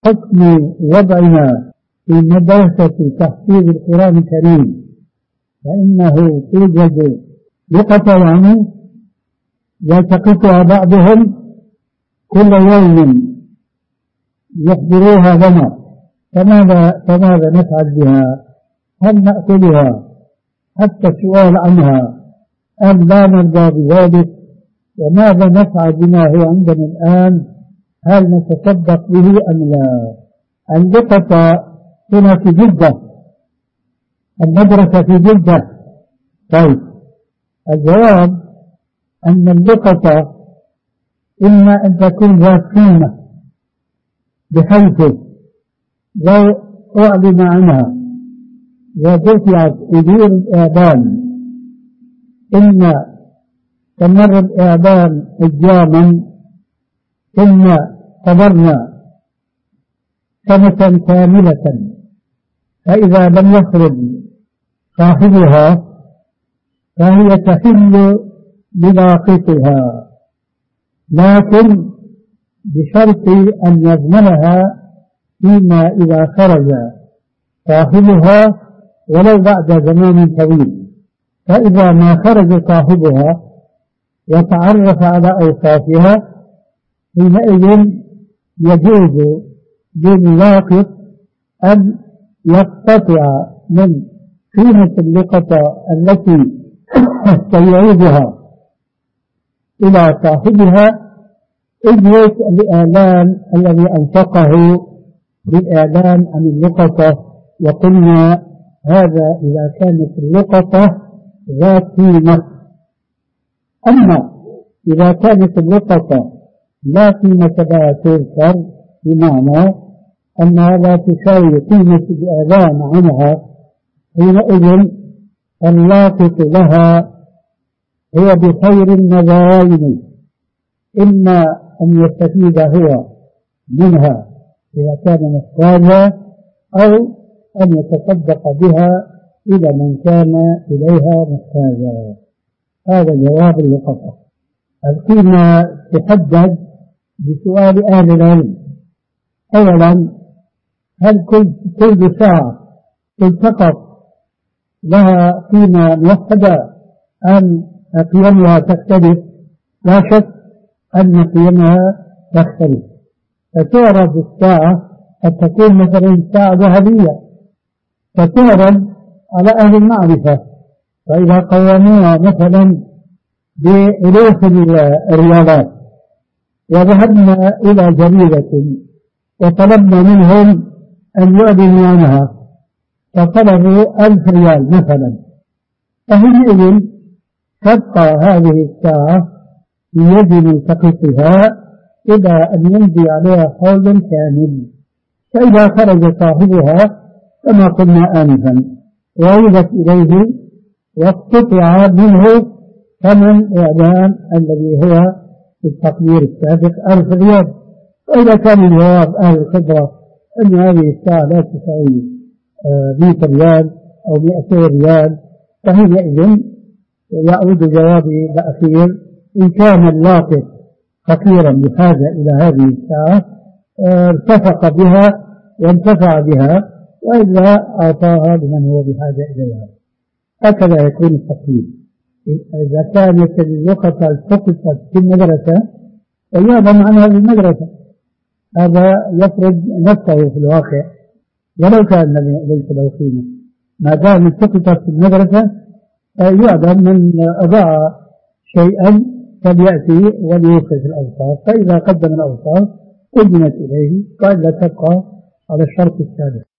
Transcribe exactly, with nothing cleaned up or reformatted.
حكم وضعنا في مدرسة تحفيظ القرآن الكريم، فإنه توجد لقطة يعني يلتقطها بعضهم كل يوم يخبروها لنا، فماذا, فماذا نفعل بها؟ هل نأكلها حتى السؤال عنها أم لا نرضى بذلك؟ وماذا نفعل بما هو عندنا الآن؟ هل نتصدق به أم لا؟ اللقطة هنا في جدة، المدرسة في جدة. طيب، الجواب أن اللقطة إما أن تكون ذات قيمة بحيث لو أعلن عنها ودفعت أجور الإعدام إن تمر الإعدام أياما ثم صبرنا سنة كاملة، فإذا لم يخرج صاحبها فهي تحل بلاقطها، لكن بشرط أن يضمنها فيما إذا خرج صاحبها ولو بعد زمان طويل. فإذا ما خرج صاحبها وتعرف على أوصافها حينئذ يجوز لللاقط أن يقتطع من قيمة اللقطة التي سيعيدها إلى صاحبها أجرة الإعلان الذي أنفقه بالإعلان عن اللقطة. وقلنا هذا إذا كانت اللقطة ذات قيمة. أما إذا كانت اللقطة لا قيمة لها تذكر، بمعنى أنها لا تساوي قيمة الإعلان عنها، حينئذ اللاقط لها هو بخير النظرين، إما أن يستفيد هو منها إذا كان محتاجا، أو أن يتصدق بها إلى من كان إليها محتاجا. هذا جواب اللقطة. القيمة تحدد بسؤال أهل العلم. أولا، هل كل كل ساعة تلتقط لها قيمة موحدة أم قيمها تختلف؟ لا شك أن قيمها تختلف، فتعرض الساعة قد تكون مثلا ساعة ذهبية فتعرض على أهل المعرفة، فإذا قوموها مثلا بألوف الرياضات وذهبنا إلى جريدة وطلبنا منهم أن يعلنوا عنها فطلبوا ألف ريال مثلا، فحينئذ تبقى هذه الساعة في يد ملتقطها إلى أن يمضي عليها حول كامل، فإذا خرج صاحبها كما قلنا آنفا وعيدت إليه واقتطع منه ثمن إعلان الذي هو في التقدير السابق ألف ريال. وإذا كان الجواب أهل الخبرة أن هذه الساعة لا تساوي مئة ريال أو مئتين ريال، فحينئذ يعود جوابي الأخير إن كان اللاقط فقيرا بحاجة إلى هذه الساعة ارتفق بها وانتفع بها، وإلا أعطاها لمن هو بحاجة إليها. هكذا يكون التقييم. إذا كانت اللقطة التقطت في المدرسة فيعلم عنها بالمدرسة، هذا يفرض نفسه في الواقع ولو كان ليس له قيمة. ما دام التقطت في المدرسة يعلم من أضاع شيئا فليأتي وليوقف الأوصاف، فإذا قدم الأوصاف قدمت إليه وإلا تبقى على الشرط السابق.